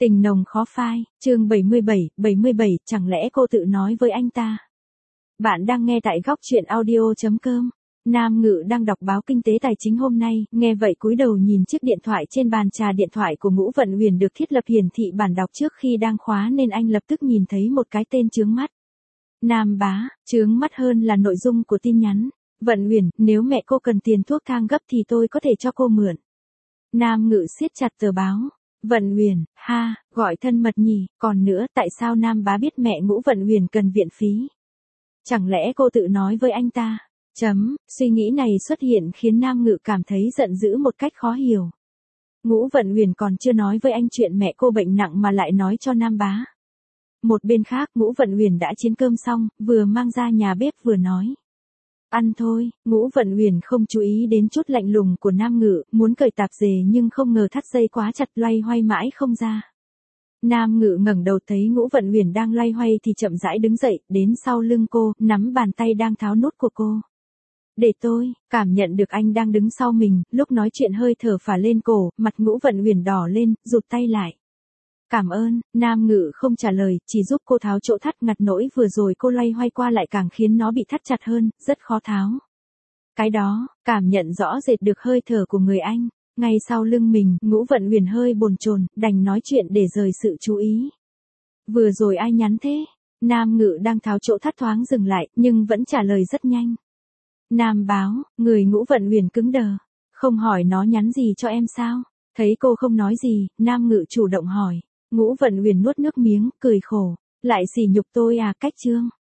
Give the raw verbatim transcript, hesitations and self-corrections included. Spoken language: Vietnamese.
Tình nồng khó phai, chương bảy mươi bảy, bảy mươi bảy, chẳng lẽ cô tự nói với anh ta. Bạn đang nghe tại góc truyện audio.com. Nam Ngự đang đọc báo kinh tế tài chính hôm nay, nghe vậy cúi đầu nhìn chiếc điện thoại trên bàn trà. Điện thoại của Ngũ Vận Huyền được thiết lập hiển thị bản đọc trước khi đang khóa nên anh lập tức nhìn thấy một cái tên chướng mắt. Nam Bá, chướng mắt hơn là nội dung của tin nhắn. Vận Huyền, nếu mẹ cô cần tiền thuốc thang gấp thì tôi có thể cho cô mượn. Nam Ngự siết chặt tờ báo. Vận Huyền, ha, gọi thân mật nhỉ, còn nữa, tại sao Nam Bá biết mẹ Ngũ Vận Huyền cần viện phí? Chẳng lẽ cô tự nói với anh ta? Chấm, suy nghĩ này xuất hiện khiến Nam Ngự cảm thấy giận dữ một cách khó hiểu. Ngũ Vận Huyền còn chưa nói với anh chuyện mẹ cô bệnh nặng mà lại nói cho Nam Bá. Một bên khác, Ngũ Vận Huyền đã chiến cơm xong, vừa mang ra nhà bếp vừa nói. Ăn thôi. Ngũ Vận Huyền không chú ý đến chút lạnh lùng của Nam Ngự, muốn cởi tạp dề nhưng không ngờ thắt dây quá chặt, loay hoay mãi không ra. Nam Ngự ngẩng đầu thấy Ngũ Vận Huyền đang loay hoay thì chậm rãi đứng dậy, đến sau lưng cô, nắm bàn tay đang tháo nút của cô. Để tôi. Cảm nhận được anh đang đứng sau mình, lúc nói chuyện hơi thở phả lên cổ, mặt Ngũ Vận Huyền đỏ lên, rụt tay lại. Cảm ơn. Nam Ngự không trả lời, chỉ giúp cô tháo chỗ thắt, ngặt nỗi vừa rồi cô loay hoay qua lại càng khiến nó bị thắt chặt hơn, rất khó tháo. Cái đó, cảm nhận rõ rệt được hơi thở của người anh. Ngay sau lưng mình, Ngũ Vận Huyền hơi bồn chồn, đành nói chuyện để rời sự chú ý. Vừa rồi ai nhắn thế? Nam Ngự đang tháo chỗ thắt thoáng dừng lại, nhưng vẫn trả lời rất nhanh. Nam Báo. Người Ngũ Vận Huyền cứng đờ. Không hỏi nó nhắn gì cho em sao? Thấy cô không nói gì, Nam Ngự chủ động hỏi. Ngũ Vận Huyền nuốt nước miếng, cười khổ. Lại sỉ nhục tôi à, cách trương.